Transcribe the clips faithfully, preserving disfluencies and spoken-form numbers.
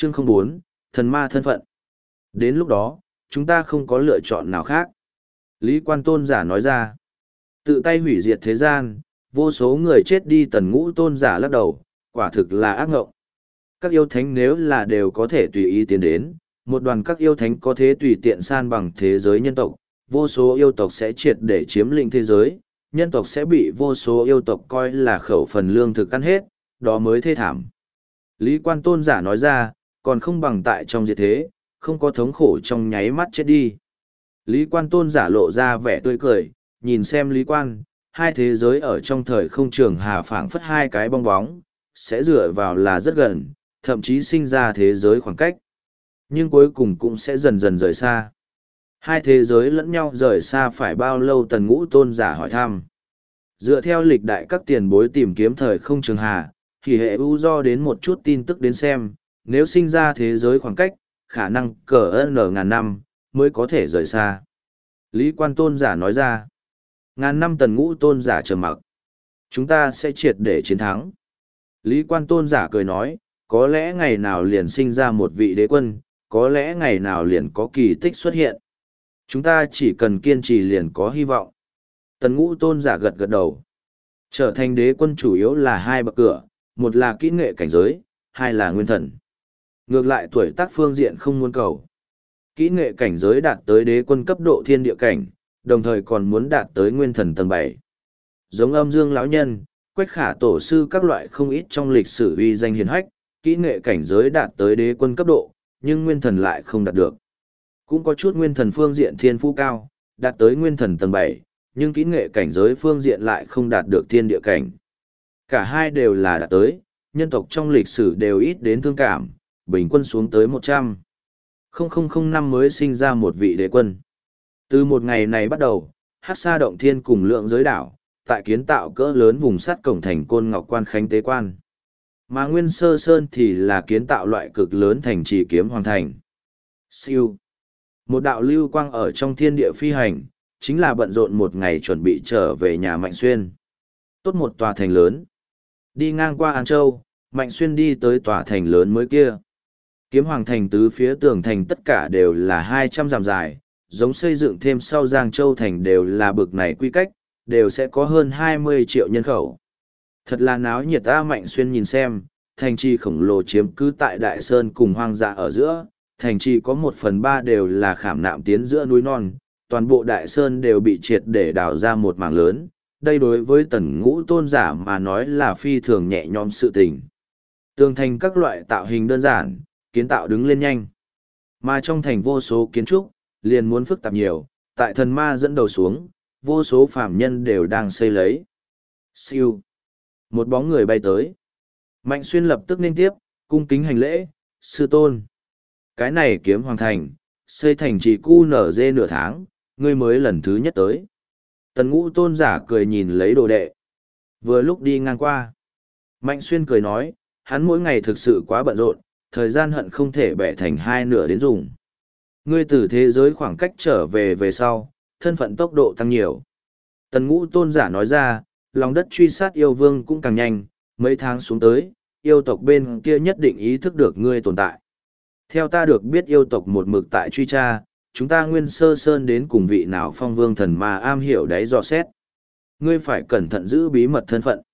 Chương không bốn, thần ma thân phận. Đến lúc đó, chúng ta không có lựa chọn nào khác. Lý Quan Tôn giả nói ra. Tự tay hủy diệt thế gian, vô số người chết đi. Tần Ngũ Tôn giả lắc đầu, quả thực là ác ngộng. Các yêu thánh nếu là đều có thể tùy ý tiến đến, một đoàn các yêu thánh có thể tùy tiện san bằng thế giới nhân tộc, vô số yêu tộc sẽ triệt để chiếm lĩnh thế giới, nhân tộc sẽ bị vô số yêu tộc coi là khẩu phần lương thực ăn hết, đó mới thê thảm. Lý Quan Tôn giả nói ra, còn không bằng tại trong diệt thế, không có thống khổ trong nháy mắt chết đi. Lý Quan Tôn giả lộ ra vẻ tươi cười, nhìn xem Lý Quan, hai thế giới ở trong thời không trường hà phảng phất hai cái bong bóng, sẽ dựa vào là rất gần, thậm chí sinh ra thế giới khoảng cách. Nhưng cuối cùng cũng sẽ dần dần rời xa. Hai thế giới lẫn nhau rời xa phải bao lâu? Tần Ngũ Tôn giả hỏi thăm. Dựa theo lịch đại các tiền bối tìm kiếm thời không trường hà, thì hệ u do đến một chút tin tức đến xem, nếu sinh ra thế giới khoảng cách, khả năng cỡ n ngàn năm, mới có thể rời xa. Lý Quan Tôn giả nói ra. Ngàn năm. Tần Ngũ Tôn giả trầm mặc. Chúng ta sẽ triệt để chiến thắng. Lý Quan Tôn giả cười nói, có lẽ ngày nào liền sinh ra một vị đế quân, có lẽ ngày nào liền có kỳ tích xuất hiện. Chúng ta chỉ cần kiên trì liền có hy vọng. Tần Ngũ Tôn giả gật gật đầu. Trở thành đế quân chủ yếu là hai bậc cửa, một là kỹ nghệ cảnh giới, hai là nguyên thần. Ngược lại tuổi tác phương diện không muốn cầu. Kỹ nghệ cảnh giới đạt tới đế quân cấp độ thiên địa cảnh, đồng thời còn muốn đạt tới nguyên thần tầng bảy. Giống Âm Dương lão nhân, Quách Khả tổ sư các loại không ít trong lịch sử uy danh hiển hách, kỹ nghệ cảnh giới đạt tới đế quân cấp độ, nhưng nguyên thần lại không đạt được. Cũng có chút nguyên thần phương diện thiên phú cao, đạt tới nguyên thần tầng bảy, nhưng kỹ nghệ cảnh giới phương diện lại không đạt được thiên địa cảnh. Cả hai đều là đạt tới, nhân tộc trong lịch sử đều ít đến thương cảm, bình quân xuống tới một trăm. Năm mới sinh ra một vị đế quân. Từ một ngày này bắt đầu, Hắc Sa Động Thiên cùng Lượng Giới Đảo, tại kiến tạo cỡ lớn vùng sắt cổng thành Côn Ngọc Quan Khánh Tế Quan. Mà Nguyên Sơ Sơn thì là kiến tạo loại cực lớn thành trì Kiếm Hoàng Thành. Siêu. Một đạo lưu quang ở trong thiên địa phi hành, chính là bận rộn một ngày chuẩn bị trở về nhà Mạnh Xuyên. Tốt một tòa thành lớn. Đi ngang qua An Châu, Mạnh Xuyên đi tới tòa thành lớn mới kia. Kiếm Hoàng Thành tứ phía tường thành tất cả đều là hai trăm dặm dài, giống xây dựng thêm sau Giang Châu Thành đều là bực này quy cách, đều sẽ có hơn hai mươi triệu nhân khẩu. Thật là náo nhiệt. Ta Mạnh Xuyên nhìn xem, thành trì khổng lồ chiếm cứ tại Đại Sơn cùng hoang dã ở giữa, thành trì có một phần ba đều là khảm nạm tiến giữa núi non, toàn bộ Đại Sơn đều bị triệt để đào ra một mảng lớn, đây đối với Tần Ngũ Tôn giả mà nói là phi thường nhẹ nhõm sự tình. Tường thành các loại tạo hình đơn giản, kiến tạo đứng lên nhanh. Mà trong thành vô số kiến trúc, liền muốn phức tạp nhiều, tại thần ma dẫn đầu xuống, vô số phàm nhân đều đang xây lấy. Siêu. Một bóng người bay tới. Mạnh Xuyên lập tức nên tiếp, cung kính hành lễ, sư tôn. Cái này Kiếm Hoàng Thành, xây thành chỉ cu nở dê nửa tháng, ngươi mới lần thứ nhất tới. Tần Ngũ Tôn giả cười nhìn lấy đồ đệ. Vừa lúc đi ngang qua. Mạnh Xuyên cười nói, hắn mỗi ngày thực sự quá bận rộn, thời gian hận không thể bẻ thành hai nửa đến dùng. Ngươi từ thế giới khoảng cách trở về về sau, thân phận tốc độ tăng nhiều. Tần Ngũ Tôn giả nói ra, lòng đất truy sát yêu vương cũng càng nhanh, mấy tháng xuống tới, yêu tộc bên kia nhất định ý thức được ngươi tồn tại. Theo ta được biết yêu tộc một mực tại truy tra, chúng ta Nguyên Sơ Sơn đến cùng vị nào phong vương thần mà am hiểu đáy dò xét. Ngươi phải cẩn thận giữ bí mật thân phận.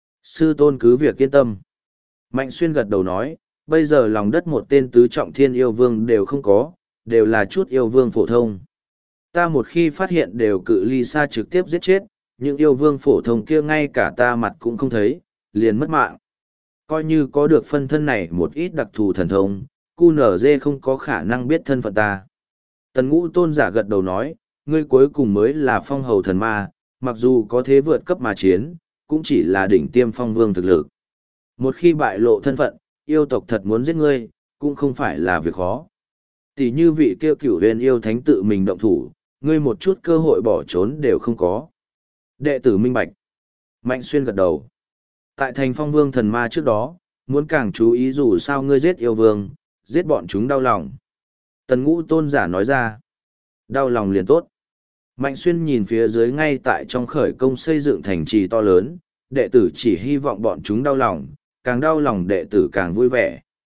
Sư tôn cứ việc yên tâm. Mạnh Xuyên gật đầu nói, bây giờ lòng đất một tên tứ trọng thiên yêu vương đều không có, đều là chút yêu vương phổ thông. Ta một khi phát hiện đều cự ly xa trực tiếp giết chết, những yêu vương phổ thông kia ngay cả ta mặt cũng không thấy, liền mất mạng. Coi như có được phân thân này một ít đặc thù thần thông, cu nở dê không có khả năng biết thân phận ta. Tần Ngũ Tôn giả gật đầu nói, ngươi cuối cùng mới là phong hầu thần ma, mặc dù có thế vượt cấp mà chiến, cũng chỉ là đỉnh tiêm phong vương thực lực. Một khi bại lộ thân phận, yêu tộc thật muốn giết ngươi, cũng không phải là việc khó. Tỷ như vị kia cửu huyền yêu thánh tự mình động thủ, ngươi một chút cơ hội bỏ trốn đều không có. Đệ tử minh bạch. Mạnh Xuyên gật đầu. Tại thành phong vương thần ma trước đó, muốn càng chú ý dù sao ngươi giết yêu vương, giết bọn chúng đau lòng. Tần Ngũ Tôn giả nói ra. Đau lòng liền tốt. Mạnh Xuyên nhìn phía dưới ngay tại trong khởi công xây dựng thành trì to lớn, đệ tử chỉ hy vọng bọn chúng đau lòng, càng đau lòng đệ tử càng vui vẻ.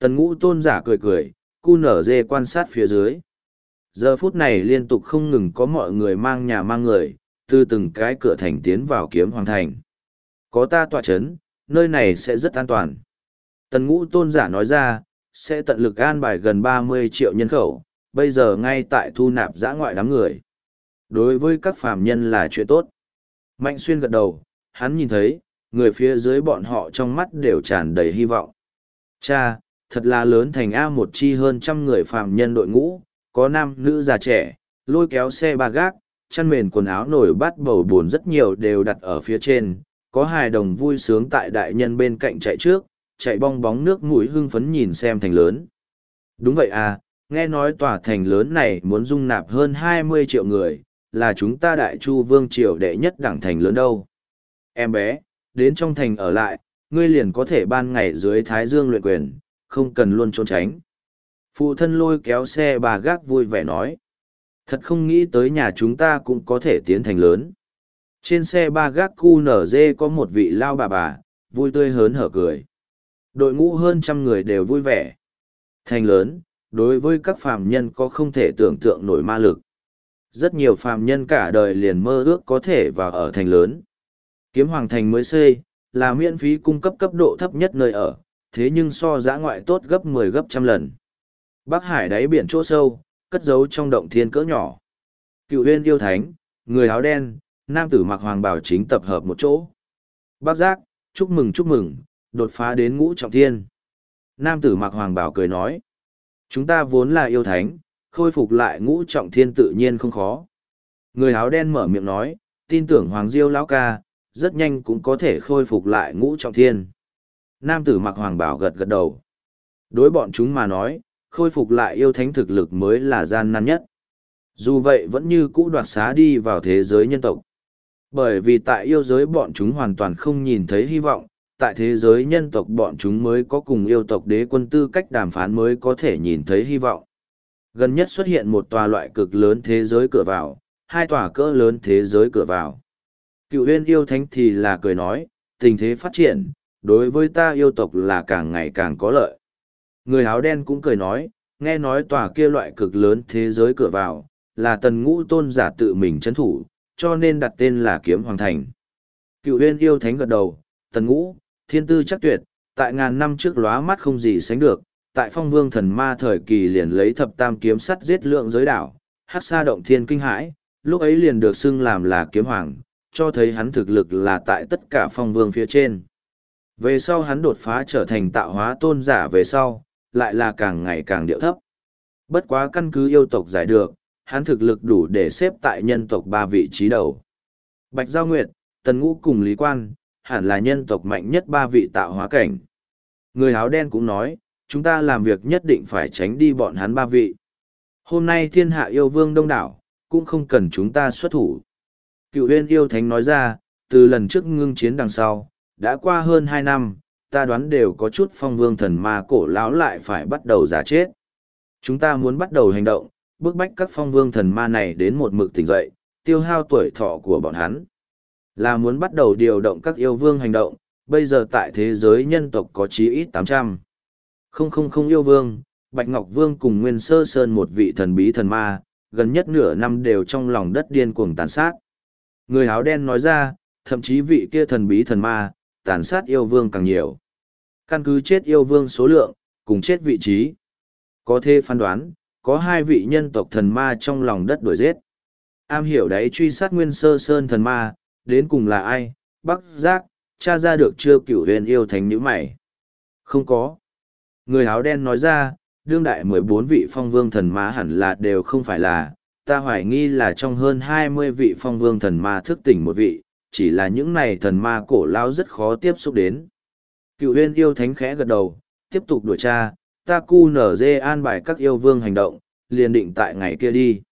Tần ngũ tôn giả cười cười, cu nở dê quan sát phía dưới. Giờ phút này liên tục không ngừng có mọi người mang nhà mang người, từ từng cái cửa thành tiến vào kiếm hoàng thành. Có ta tọa chấn, nơi này sẽ rất an toàn. Tần ngũ tôn giả nói ra, sẽ tận lực an bài gần ba mươi triệu nhân khẩu, bây giờ ngay tại thu nạp giã ngoại đám người. Đối với các phàm nhân là chuyện tốt. Mạnh xuyên gật đầu, hắn nhìn thấy, người phía dưới bọn họ trong mắt đều tràn đầy hy vọng. Cha, thật là lớn thành A một chi hơn trăm người phàm nhân đội ngũ, có nam nữ già trẻ, lôi kéo xe ba gác, chăn mền quần áo nổi bát bầu buồn rất nhiều đều đặt ở phía trên, có hài đồng vui sướng tại đại nhân bên cạnh chạy trước, chạy bong bóng nước mũi hưng phấn nhìn xem thành lớn. Đúng vậy à, nghe nói tòa thành lớn này muốn dung nạp hơn hai mươi triệu người, là chúng ta đại chu vương triều đệ nhất đẳng thành lớn đâu. Em bé, đến trong thành ở lại, ngươi liền có thể ban ngày dưới thái dương luyện quyền, không cần luôn trốn tránh. Phụ thân lôi kéo xe bà gác vui vẻ nói. Thật không nghĩ tới nhà chúng ta cũng có thể tiến thành lớn. Trên xe ba gác cu nở dê có một vị lao bà bà, vui tươi hớn hở cười. Đội ngũ hơn trăm người đều vui vẻ. Thành lớn, đối với các phàm nhân có không thể tưởng tượng nổi ma lực. Rất nhiều phàm nhân cả đời liền mơ ước có thể vào ở thành lớn. Kiếm Hoàng Thành mới xây, là miễn phí cung cấp cấp độ thấp nhất nơi ở, thế nhưng so dã ngoại tốt gấp mười gấp trăm lần. Bắc Hải đáy biển chỗ sâu, cất giấu trong động thiên cỡ nhỏ. Cựu huyên yêu thánh, người áo đen, nam tử mặc hoàng bào chính tập hợp một chỗ. Bác giác, chúc mừng chúc mừng, đột phá đến ngũ trọng thiên. Nam tử mặc hoàng bào cười nói. Chúng ta vốn là yêu thánh, khôi phục lại ngũ trọng thiên tự nhiên không khó. Người áo đen mở miệng nói, tin tưởng Hoàng Diêu lão ca, rất nhanh cũng có thể khôi phục lại ngũ trọng thiên. Nam tử mặc hoàng bảo gật gật đầu. Đối bọn chúng mà nói, khôi phục lại yêu thánh thực lực mới là gian nan nhất. Dù vậy vẫn như cũ đoạt xá đi vào thế giới nhân tộc. Bởi vì tại yêu giới bọn chúng hoàn toàn không nhìn thấy hy vọng, tại thế giới nhân tộc bọn chúng mới có cùng yêu tộc đế quân tư cách đàm phán mới có thể nhìn thấy hy vọng. Gần nhất xuất hiện một tòa loại cực lớn thế giới cửa vào, hai tòa cỡ lớn thế giới cửa vào. Cựu huyên yêu thánh thì là cười nói, tình thế phát triển, đối với ta yêu tộc là càng ngày càng có lợi. Người áo đen cũng cười nói, nghe nói tòa kia loại cực lớn thế giới cửa vào, là tần ngũ tôn giả tự mình chấn thủ, cho nên đặt tên là Kiếm Hoàng Thành. Cựu huyên yêu thánh gật đầu, tần ngũ, thiên tư chắc tuyệt, tại ngàn năm trước lóa mắt không gì sánh được, tại phong vương thần ma thời kỳ liền lấy thập tam kiếm sắt giết lượng giới đảo, hát xa động thiên kinh hãi, lúc ấy liền được xưng làm là kiếm hoàng, cho thấy hắn thực lực là tại tất cả phong vương phía trên. Về sau hắn đột phá trở thành tạo hóa tôn giả về sau, lại là càng ngày càng điệu thấp. Bất quá căn cứ yêu tộc giải được, hắn thực lực đủ để xếp tại nhân tộc ba vị trí đầu. Bạch Giao Nguyệt, Tần Ngũ cùng Lý Quan, hẳn là nhân tộc mạnh nhất ba vị tạo hóa cảnh. Người áo đen cũng nói, chúng ta làm việc nhất định phải tránh đi bọn hắn ba vị. Hôm nay thiên hạ yêu vương đông đảo, cũng không cần chúng ta xuất thủ. Cựu huyên yêu thánh nói ra, từ lần trước ngưng chiến đằng sau, đã qua hơn hai năm, ta đoán đều có chút phong vương thần ma cổ lão lại phải bắt đầu giả chết. Chúng ta muốn bắt đầu hành động, bức bách các phong vương thần ma này đến một mực tỉnh dậy, tiêu hao tuổi thọ của bọn hắn. Là muốn bắt đầu điều động các yêu vương hành động, bây giờ tại thế giới nhân tộc có chí ít tám trăm. Không không không yêu vương, Bạch Ngọc Vương cùng Nguyên Sơ Sơn một vị thần bí thần ma, gần nhất nửa năm đều trong lòng đất điên cuồng tàn sát. Người áo đen nói ra, thậm chí vị kia thần bí thần ma, tàn sát yêu vương càng nhiều. Căn cứ chết yêu vương số lượng, cùng chết vị trí. Có thể phán đoán, có hai vị nhân tộc thần ma trong lòng đất đuổi giết. Am hiểu đấy truy sát Nguyên Sơ Sơn thần ma, đến cùng là ai? Bắc Giác, tra ra được chưa? Cửu huyền yêu thánh nhíu mày. Không có. Người áo đen nói ra, đương đại mười bốn vị phong vương thần ma hẳn là đều không phải là, ta hoài nghi là trong hơn hai mươi vị phong vương thần ma thức tỉnh một vị, chỉ là những này thần ma cổ lao rất khó tiếp xúc đến. Cựu huyên yêu thánh khẽ gật đầu, tiếp tục đuổi tra, ta cu nở dê an bài các yêu vương hành động, liền định tại ngày kia đi.